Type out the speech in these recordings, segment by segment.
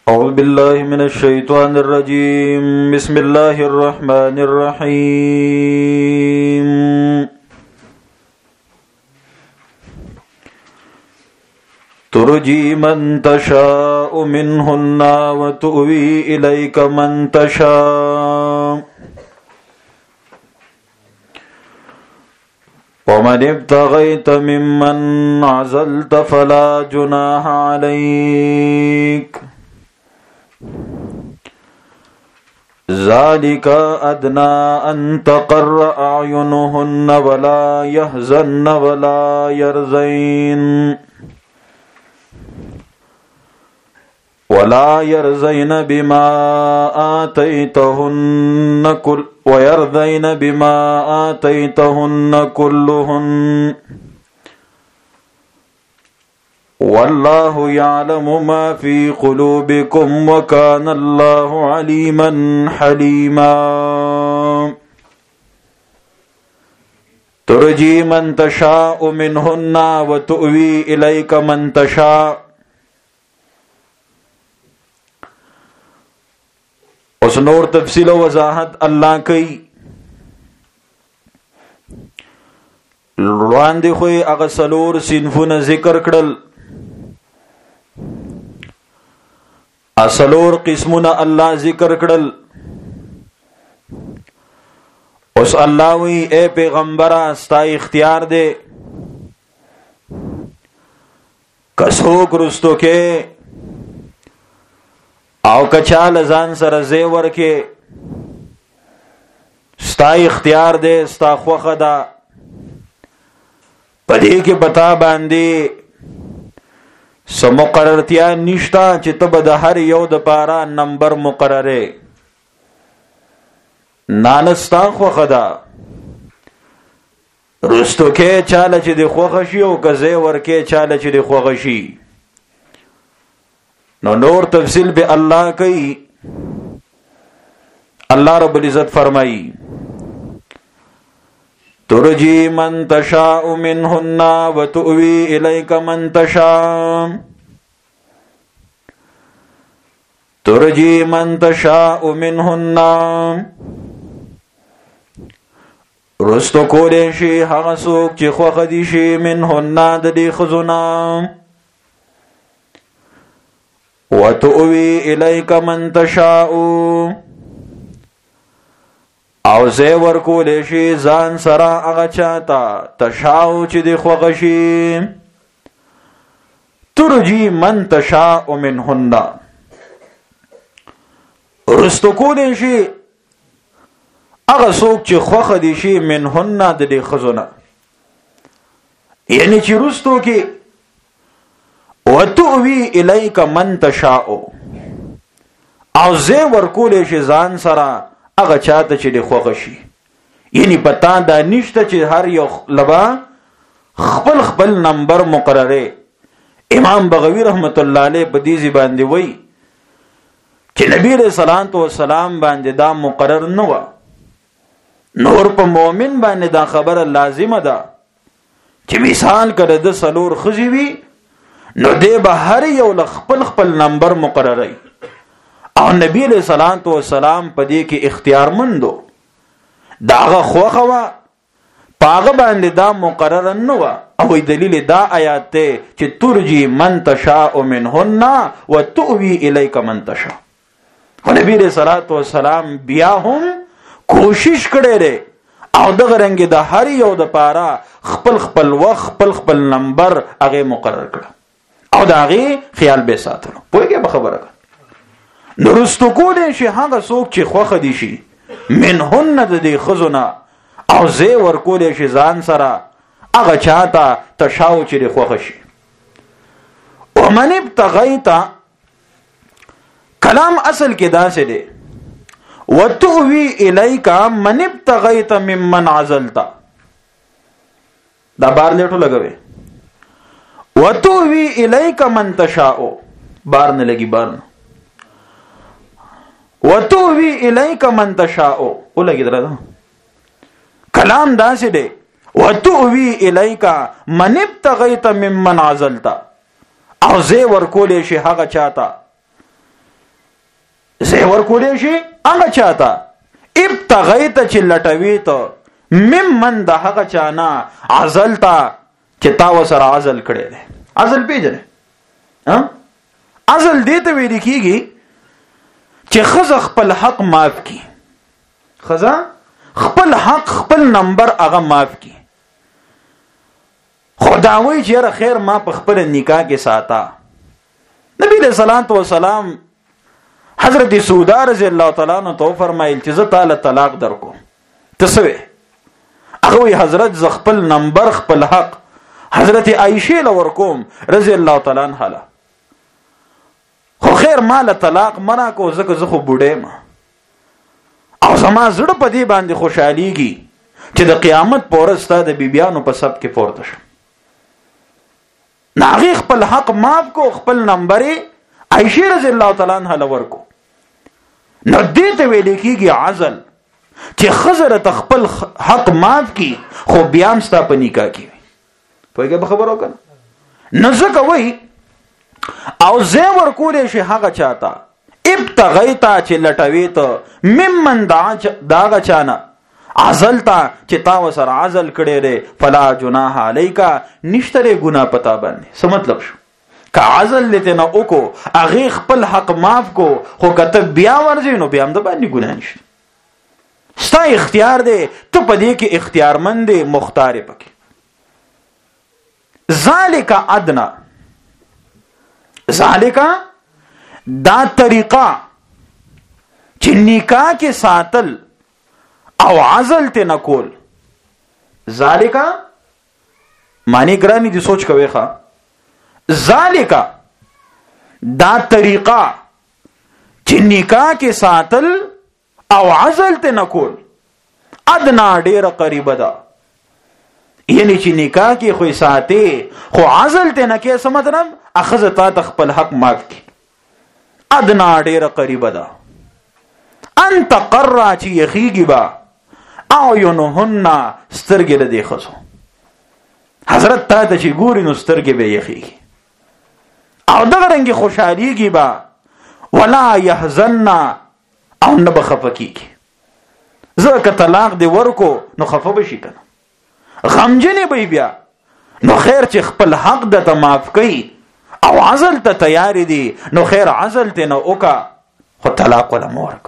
أعوذ بالله من الشيطان الرجيم بسم الله الرحمن الرحيم ترجي من تشاء منهن وتؤوي إليك من تشاء ومن ابتغيت ممن عزلت فلا جناح عليك ذلك أدنى أن تقر أعينهن ولا يحزن ولا يرضين بما آتيتهن كلهن والله يعلم ما في قلوبكم وكان الله عليما حليما ترجي من تشاء منهن وتؤوي إليك من تشاء. اس نور تفصیل و وضاحت اللہ کئی وړاندې خو هغه څلور صنفونه ذکر کړل، څلور قسمونه الله ذکر کړل. اوس الله وی اے پیغمبره ستا اختیار دے، کڅوک رستو کې او کچال ځان سره زی ورکې، ستا اختیار دے، ستا خوخه ده. پدې کې پتا باندې سم مقررتیا نشتا چې ته د هر یو د پاره نمبر مقرره نانستا خوخه ده. رستو کې چاله چې د خوخه شي او کزه ورکې چاله چې د خوخه شي. نو نور تفصیل به الله کوي. الله رب العزت فرمایي ترجی من تشاء منهن وتؤوی الیک من تشاء. ترجی من تشاء منهن رستو کولې شي هغه څوک چې خوښ دي شي منهن د دې ښځونه، وتؤوی الیک من تشاء او زی ورکولې شي ځان سره هغه چاته تشاء چې دی خوښ شي. ترجی من تشاء منهن رستو کولې شي هغه څوک چې خوښ دي شي منهن د دې ښځونه، یعنی چې رستو کې وتؤوی الیک من تشاء او زی ورکولې شي ځان سره هغه چاته چې د خوښ شي. یعنی پتا دا نشته چې هر یو لبا خپل خپل نمبر مقرره. امام بغوی رحمت الله علیه په دې باندې وای چې نبی رسول الله سلام باندې دا مقرر نه و. نور په مؤمن باندې دا خبره لازمه ده چې مثال کړه د سلور خزي وي نو دې به هر یو خپل خپل نمبر مقرره. او نبی علیہ الصلوۃ والسلام په دې کې اختیار مندو، داغه خوخه وا پاغه باندې دا مقرر نه و. او دلیل دا آیات ته چې ترجی من تشاء منهن وتؤوی الیک من تشاء. نبی علیہ الصلوۃ والسلام بیا هم کوشش کړي لري او دغه رنګ د هر یو د پاره خپل خپل وخت خپل خپل نمبر هغه مقرر کړ او دا هغه خیال به ساتلو. پوهیږئ به خبره نورستو کولې شي هغه څوک چې خوښ دي شي منهن د دې ښځونه او زی ورکولې شي ځان سره هغه چاته تشاء چې د خوښ شي. ومن ابتغیت کلام اصل کې داسې دی وتؤوی الیک من ابتغیت ممن عزلت. دا بار لیټو لګوي وتؤوی الیک من تشاء بار نه لګي بار نه وتؤوی الیک من تشاء ولګي درته کلام داسې دی وتؤوی الیک من ابتغیت ممن عزلت او زی ورکولې شي هغه چاته زه ورکولې شي هغه چاته ابتغیت چې لټوي ته ممن د هغه چانا عزلتا چې تا وسره عزل کړي دي. عزل پیژنې عزل دې ته ویل کیږي چې خزه خپل حق معاف کی، خزه خپل حق خپل نمبر هغه معاف کی. خداوی چې خیر ما په خپل نکاح کې ساته. نبی علیہ الصلوۃ والسلام حضرت سودا رضی الله تعالی عنہ تو فرمایل چې زه تعالی طلاق درکو. تسوي هغه حضرت ز خپل نمبر خپل حق حضرت عائشہ لور کوم رضی الله تعالی عنها. خو خیر مال طلاق منا کو زکه زه خو بوډه ما او زما زړه په دې باندې خوشحاليږي چې د قیامت پورې ستاسو د بیبيانو په سب کې پورته شم. ناغي خپل حق معاف کو، خپل نمبر عائشہ رضی الله تعالی عنها لور کو. نو دې ته ویل کېږي عزل چې خزر ته خپل حق معاف کی خو بیا هم ستا په نکاح کې پوهیږه به خبرو کنه. نو ځکه وایي او زه ورکولې شي هغه چاته ابتغیتا چې لټوي ته ممن داغه چانا عزلتا چې تا وسره عزل کړي لري فلا جناح علیکا نشتره ګناه پتا باندې. څه مطلب شو؟ که عزل لته نه وکړو هغه خپل حق معاف کو خو کته بیا ورځي نو بیا هم د باندې ګناه نشته. ستا اختیار دی، ته په دې کې اختیارمند دی، مختار پکې. ذالک ادنا، ذالک دا طریقہ چې نکاح کې ساتل او عزل ته نه کول. ذالک معنی ګرانی دي سوچ کوي ښا. ذالک دا طریقہ چې نکاح کې ساتل او عزل ته نه کول ادنا ډیره قریبه ده. یعنی چې نکاح کې خو ساتي خو عزل ته نه کې څه مطلب اخذ تا خپل حق معاف کی. ادنا ډیره قریبه ده. ان تقر چې یخیږي با اعینهن سترګې د دې خزو. حضرت تا ته چې ګوري نو سترګې به یخیږي او دغه رنګ خوشحاليږي با ولا يحزن او نه بخفکیږي. زکه طلاق دی ورکو نو خفه بشي کنه، غمجنې به بیا. نو خیر چې خپل حق د ته معاف کړي او عزل ته تیار دي نو خیر عزل ته نه وکا خو طلاق ولا مورکو.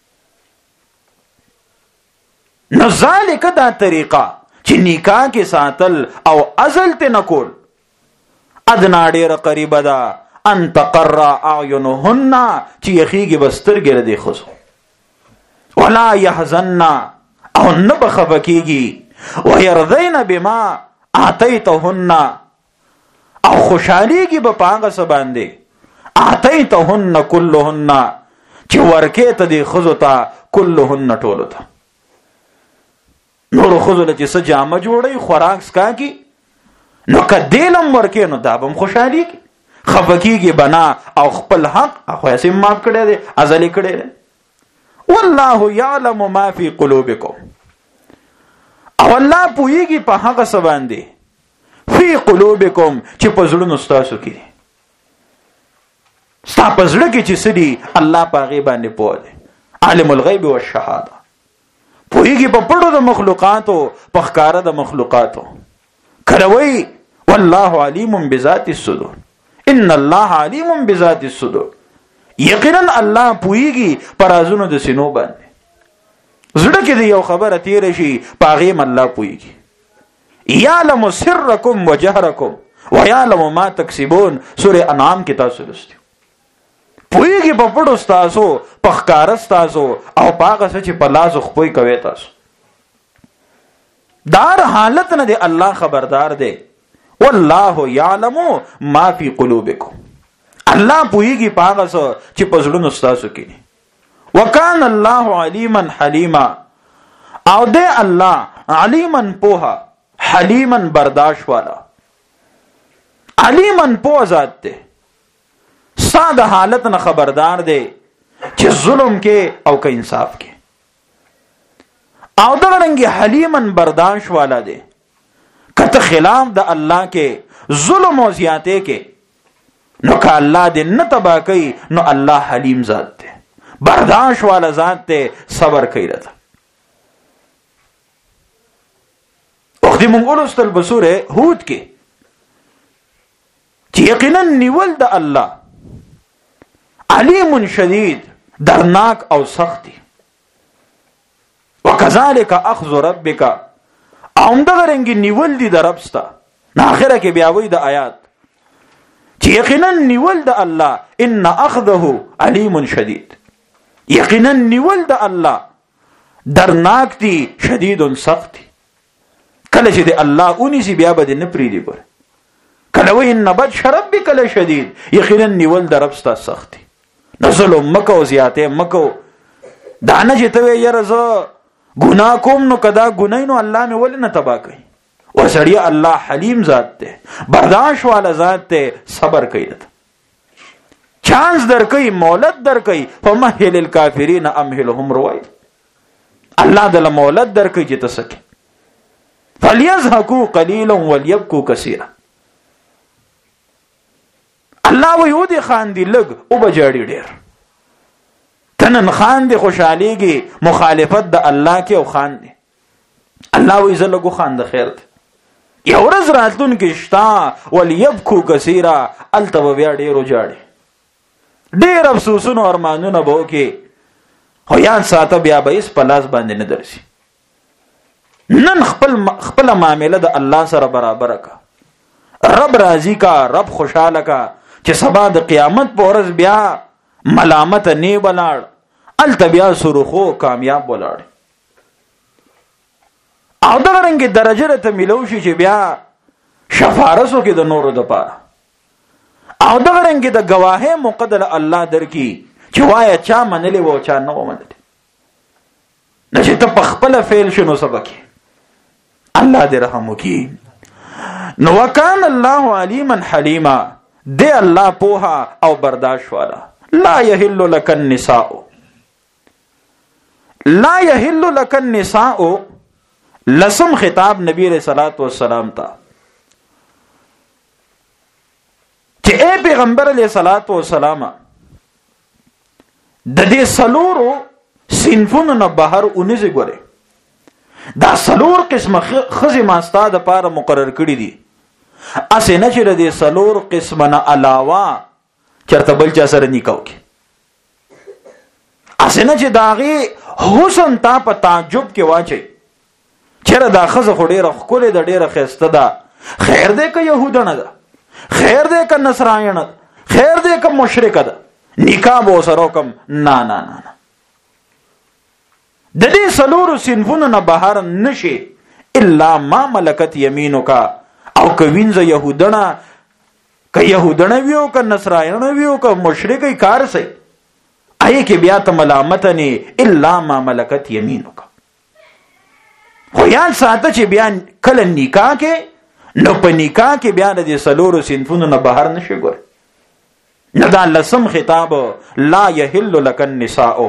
نو ذالک دا طریقہ چې نکاح کې ساتل او عزل ته نه کول ادنا ډیره قریبه ده. ان تقر اعینهن چې یخیږي بسترګې لدی خزو ولا يحزن او نه بخفکیږي ويرضين بما اعطيتهن او خوشحاليږي به پاغه سباندې اعطيتهن كلهن چې ورکه ته دی خزو ته كلهن ټولو ته. نور خزو له چې سجامه جوړي خوراک سکا کی نو کدیلم ورکه نو دا بم خوشحاليږي خفکیږي بنا او خپل حق خو یې سم معاف کړی دی، ازلی کړی دی. والله يعلم ما في قلوبكم او الله پوهیږي په هغه څه باندې فی قلوبکم چې په زړونو ستاسو کې ستا په زړه کې چې څه دي الله په هغې باندې پوه دی. عالم الغیب والشهاده پوهیږي په پټو د مخلوقاتو په ښکاره د مخلوقاتو. کله وایي والله علیم بذات الصدور، ان الله علیم بذات الصدور. یقینا الله پوهیږي پر رازونو د سینو باندې. زړه کې دی یو خبره تیر شي پاغه الله پوهیږي. یعلم سرکم وجهرکم ویعلم ما تکسبون. سوره انعام کې تاسو لوستئ. پوهیږي په پټو تاسو په ښکار تاسو او پاغه چې په لاس خپوي کوي تاسو. دار حالت نه دی الله خبردار دی. والله يعلم ما في قلوبكم. الله پوهیږي پاغه چې په زړونو تاسو کې. وکان الله علیما حلیما او دی الله علیما پوها حلیما برداشت والا. علیما پوه ذات دی، ساده حالت نه خبردار دی چې ظلم کې او که انصاف کې. او دغه رنګ حلیما برداشت والا دی کته خلاف د الله کې ظلم او زیاته کې نو که الله دې نه تبا کوي نو الله حلیم ذات دی برداشت والا ذات ته، صبر کوي راته. وختي مونږ ولوستل په سوره هود کې چې یقینا نیول د الله علیم شدید، درناک او سختی. وکذالک اخذ ربک، همدغه رنګ نیول دي د رب ستا. اخره کې بیا وایي د آیات چې یقینا نیول د الله ان اخذه علیم شدید، یقینا نیول د الله درناک دي، شدید سخت دي. کله چې د الله اونیسی بیا به نه پریدي. ګور کله وایي ان بطش ربک لشدید، یقینا نیول د رب ستا سخت دي. نو ظلم مکو، زیاته مکو. دانه چې ته یې رضا ګناه کوم نو کدا ګنای نو الله مې ولې نه تبا کوي. وسړی الله حلیم ذات ته، برداشت والا ذات ته، صبر کوي. چانس در کوي، مولت در کوي. فمهل الکافرین امهلهم روای، الله دل مولت در کوي چې تسکه. فلیضحکوا قلیلا ولیبکوا کثیرا. الله وی ودی خاندي لګ او بجاړي ډېر. تنن خاندي خوشاليږي، مخالفت د الله کې او خاندي. الله وی زلګو خاند خیر ته. یو ورځ راتلون کې شتا ولیبکوا کثیرا، التو بیا ډېر وجاړي. ډېر افسوسونه ارمانونه به وکي، خو یان ساته بیا به اس پلاس باندې نه درسي. نن خپل معامله د الله سره برابر کا، رب راضی کا، رب خوشاله کا، چې سبا د قیامت په ورځ بیا ملامت نه بلاړ، الته بیا سرخو کامیاب بلاړ. او دغه رنګ درجه ته ملو شي چې بیا شفارسو کې د نورو د پاره، او دغه رنګ د گواهه مقدر الله درکې چې وای چا منلې و چا نه ومنلې. نشي ته په خپل فعل شنو سبق الله دې رحم وکي. نو وکان الله علیما حلیما، دے اللہ پوہا او برداشت والا. لا یحل لک النساء، لا یحل لک النساء لسم خطاب نبی علیہ الصلوۃ والسلام تا چې اے پیغمبر علیہ الصلوۃ والسلام د دې سلورو صنفونو نه بهر اونځي ګوره. دا سلور قسمه خزي ماستا د پاره مقرر کړی دي. اسه نه چې د سلور قسمه نه علاوه چرته بل چا سره نکاو کی. اسه نه چې داغي حسن تا په تعجب کې واچي. چیرې دا خزه خو ډیره خولې د ډیره خسته ده، خیر دې که يهودانه ده، خیر دې که نصرانیانه، خیر دې که مشرک ده، نکاح به سره کوم. نه نه نه، د دې سلور صنفونو نه بهر نشي الا ما ملکت یمینک، او که وینځه يهودانه، که يهودانه ویو، که نصرانیانه ویو، که مشرک کار سي آئے کې بیا ته ملامت نه الا ما ملکت یمینک. خو یاد ساته چې بیا کله نکاح کې، نو په نکاح کې بیا د سلورو صنفونو نه بهر نشي ګور. نه دا لسم خطاب لا یحل لک النساء،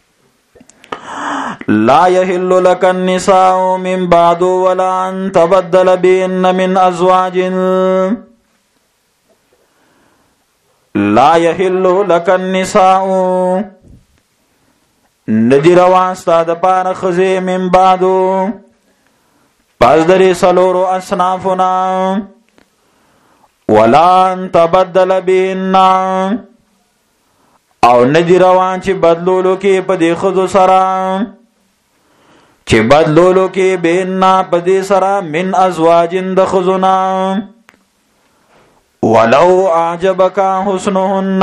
لا یحل لک النساء من بعد ولا ان تبدل بهن من ازواج، لا یحل لک النساء ندی روان ستا د پاره خزه من بعدو پس دری سلورو اصنافنا ولا ان تبدل بهن، او ندی روان چې بدلولو کې په دې خزو سره، چې بدلولو کې بهن په دې سره من ازواجن د خزونا، ولو اعجبک حسنهن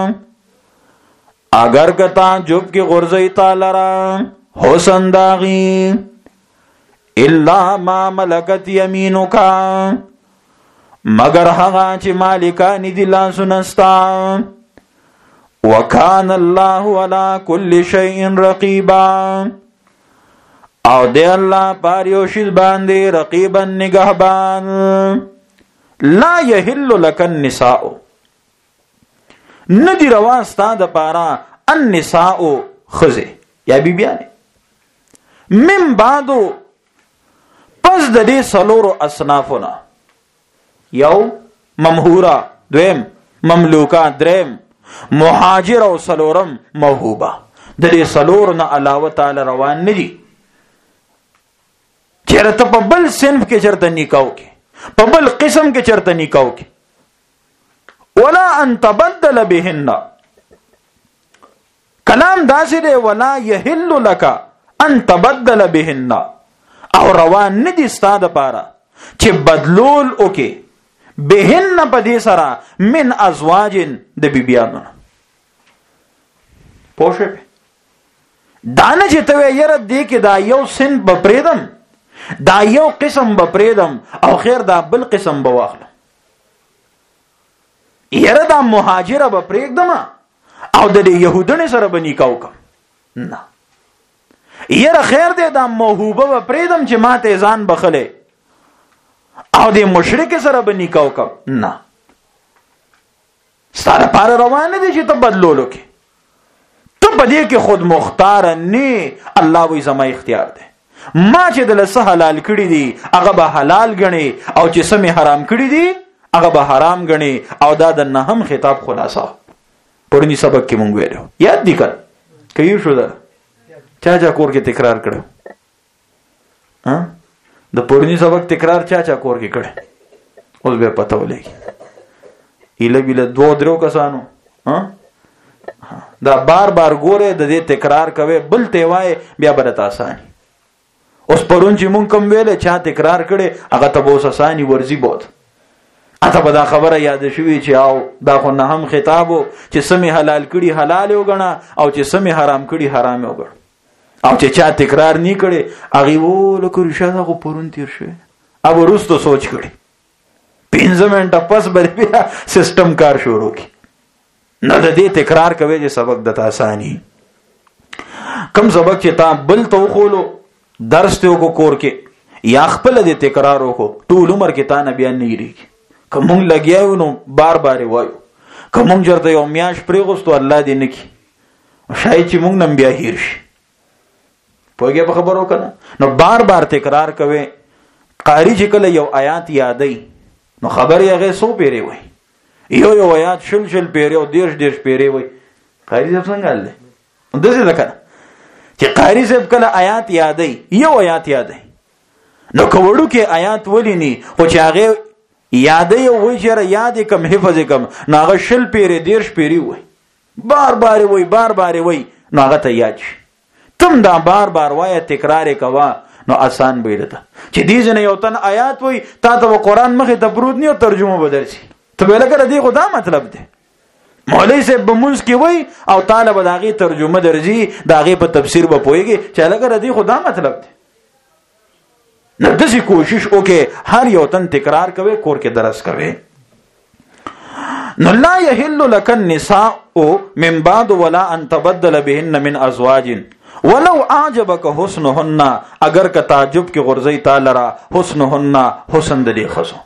اگر کتا جب کی غرزی تالرا حسن داغی، الا ما ملکت یمینکا مگر حقا چی مالکانی دلا سنستا، وکان اللہ علا کل شیئن رقیبا، او دے اللہ پاریوشید باندے رقیبا نگہبان. لا یحل لک النساء ندی روا ستا د پارا النساء خزه یا بیبیانه من بعدو پس د دې سلورو اصنافنا، یو ممهورا، دویم مملوکا، دریم مهاجر او سلورم موهوبه. د دې سلور نه علاوه تعالی روان نه دي. چیرته په بل صنف کې چرته نکاح کې، په بل قسم کې چرته نکاح کې، ولا ان تبدل بهن. کلام داسې دی ولا يحل لك ان تبدل بهن، او روان نه دي ستا دپاره چې بدلول وکې بهن په دې سره من ازواج د بیبیانو. پوه شوې؟ دا نه چې ته وایې یاره دې کې دا یو صنف به پرېږدم، دا یو قسم به پرېږدم او خیر دا بل قسم به واخلم، یاره دا مهاجره به پرېږدم او د دې یهودنې سره به نکاح وکړم. نه یاره خیر دی دا موهوبه به پرېږدم چې ما ته ځان بخلی او د مشرک سره به نکاح وکړم. نه، ستا لپاره روان نه دي چې ته بدلول وکړې. ته په دې کې خود مختار نه، الله وایي زما اختیار دی، ما چې دله څه حلال کړي دي هغه به حلال ګڼي او چې څه مې حرام کړي دي هغه به حرام ګڼي. او دا د نهم خطاب خلاصه پرونی سبق کې مونږ ویلو، یاد دي کړه که یو شو ده چا کور کې تکرار کړو؟ د پرونی سبق تکرار چا کور کې کړه؟ اوس به پته ولګي. ایله بیله 2-3 کسانو دا بار بار ګوره د دې تکرار کوي، بل ته وای بیا برته آسانی. اوس پرون چې مونږ کوم ویل چا تکرار کړي هغه ته به آسانی ورزي بوت. اته په دا خبره یاد شوي چې او دا خو نه هم خطابو چې سمې حلال کړي حلال وګڼه او چې سمې حرام کړي حرام وګڼه، او چې چا تکرار نه کړي هغه وله کو رشاده خو پرون تیر شوی او ورستو سوچ کړي 15 منټه پس به بیا سیستم کار شروع کی. نه د دې تکرار کوي چې سبق د آسانی کم سبق چې تا بل تو خولو درس ته کو کور کې یا خپل دې تکرار وکړو ټول عمر کې تا نه بیان نه یریږي. کوم لګیاو نو بار بار وایو، کوم جرته یو میاش پرېغوستو الله دې نکي شاید چې مونږ نم بیا هیر شي. پوهیږئ په خبرو کنه؟ نو بار بار تکرار کوي. قاری چې کله یو آیات یادای نو خبر یې هغه 100 پیری وای، یو آیات شل پیری او 10 پیری وای. قاری صاحب څنګه حل دی؟ دغه ده کنه چې قاری صاحب کله آیات یادای یو آیات یادای نو کوړو کې آیات ولینی خو چې هغه یادای وای چې یاد کم حفظ کم ناغه شل پیری 10 پیری وای، بار بار وای نو هغه ته یاد شي. تم دا بار بار وای تکرار کوا نو آسان بيدته چې دې جن یو تن آیات وای تا ته قرآن مخه ته برود نه او ترجمه بدرسي ته ویل کړه دې خدا مطلب دی مولوی صاحب بمونز کې وای او طالب داغي ترجمه درځي داغي په تفسیر به پويږي چې لکه دې خدا مطلب دی. نو دسی کوشش وکي هر یو تن تکرار کوي کور کې درس کوي. نو لا يحل لك النساء من بعد ولا ان تبدل بهن من ازواج ولو اعجبك حسنهن، اگر که تعجب کې غرزي تعالی را حسنهن حسن د دې خصو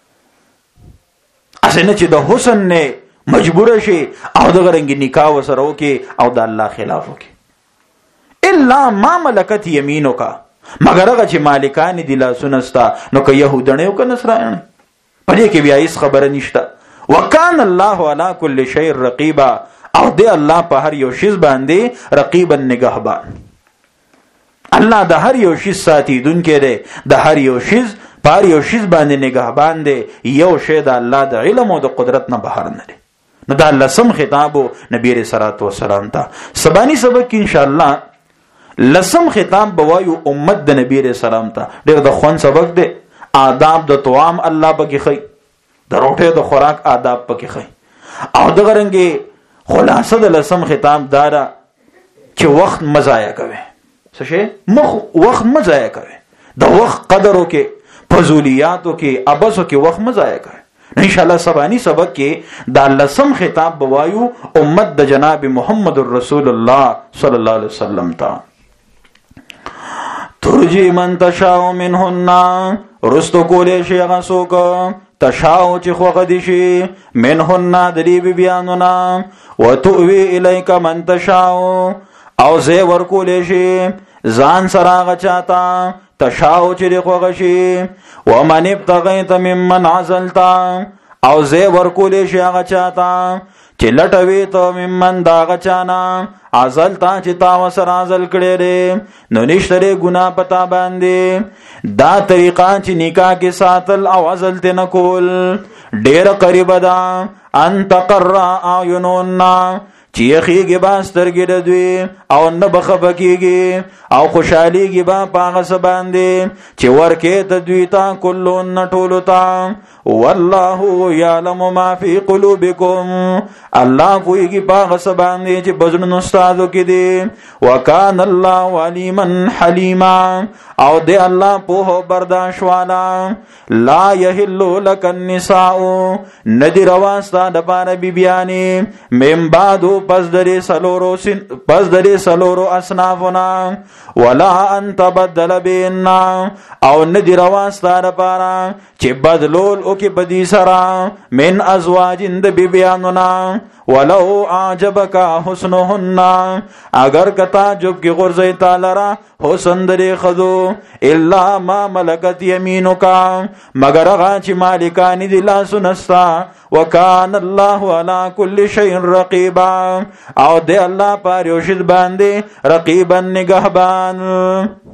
اسنه چې د حسن نه مجبور شي او دغه رنګ نکاح وسره وکي او د الله خلاف وکي. الا ما ملکت یمینک، مگر هغه چې مالکان دي لا سنستا نو که يهودنه او که نصرانه پدې کې بیا هیڅ خبره نشته. وکان الله علی کل شیء رقیبا، او دی الله په هر یو شی باندې رقیبا نگهبان. الله د هر یو شی ساتي دن کې دی، د هر یو شی په هر یو شی باندې نگهبان دی. یو شی د الله د علم او د قدرت نه بهر نه دی. نو دا لسم خطابو نبی رسول الله والسلام ته سبانی سبق ان شاء الله لسم خطاب بوایو امت د نبی رسول الله ته ډېر د خوان سبق دی. آداب د طعام الله پکې خي، د روټه د خوراک آداب پکې خي، او د غرنګي خلاصه د لسم خطاب دارا چې وخت مزایا کوي. څه شي وخت مزایا کوي، د وخت قدرو کې فضولیاتو کې ابسو کې وخت مزایا کوي. ان شاء الله سبانی سبق کې د لسم خطاب بوایو امت د جناب محمد رسول الله صلی الله علیه وسلم ته. ترجی من تشاء منهن، رستو کولې شي هغه څوک تشاء چې خوغه دي شي منهن د دې بیانونه، وتؤوي الیک من تشاء، او زه ورکولې شي ځان سره هغه چاته تشاء چې خوغه شي، ومن ابتغیت ممن عزلت، او زه ورکولې شي هغه چاته چې لټوي ته ممن دا هغه چانه ازل تا چې تا وسره ازل کړی دی نو نشته ګناه پتا باندې. دا طریقه چې نکاح کې ساتل او ازل ته نه کول ډیر قریب ده. ان تقر اعینهن چې یخیږي با سترګې د دوی او نه به خفه کېږي او خوشحالیږي با په هغه څه باندې چې ورکې ته دوی ته کلهن ټولو ته. والله یعلم ما فی قلوبکم الله پوهېږي په هغه څه باندې چې په زړونو ستاسو کې دي. وکان الله علیما حلیما او دی الله پوه برداشت والا. لا یحل لک النساء ندی روا ستا دپاره بیبیانې من بعدو پس درې سلورو اصنافنا ولا ان تبدل بین او ندی روا ستا دپاره چې بدلول او کې بدی سره من ازواجن د بیبیانونا ولو اعجبک حسنهن اگر کتا جب کی غرزی تعالی حسن درې خذو الا ما ملکت یمینک مگر هغه چې مالکان دي لاسونه ستا. وکان الله علی کل شیء رقیبا او دی الله پر یو شی باندې رقیبا نگهبان.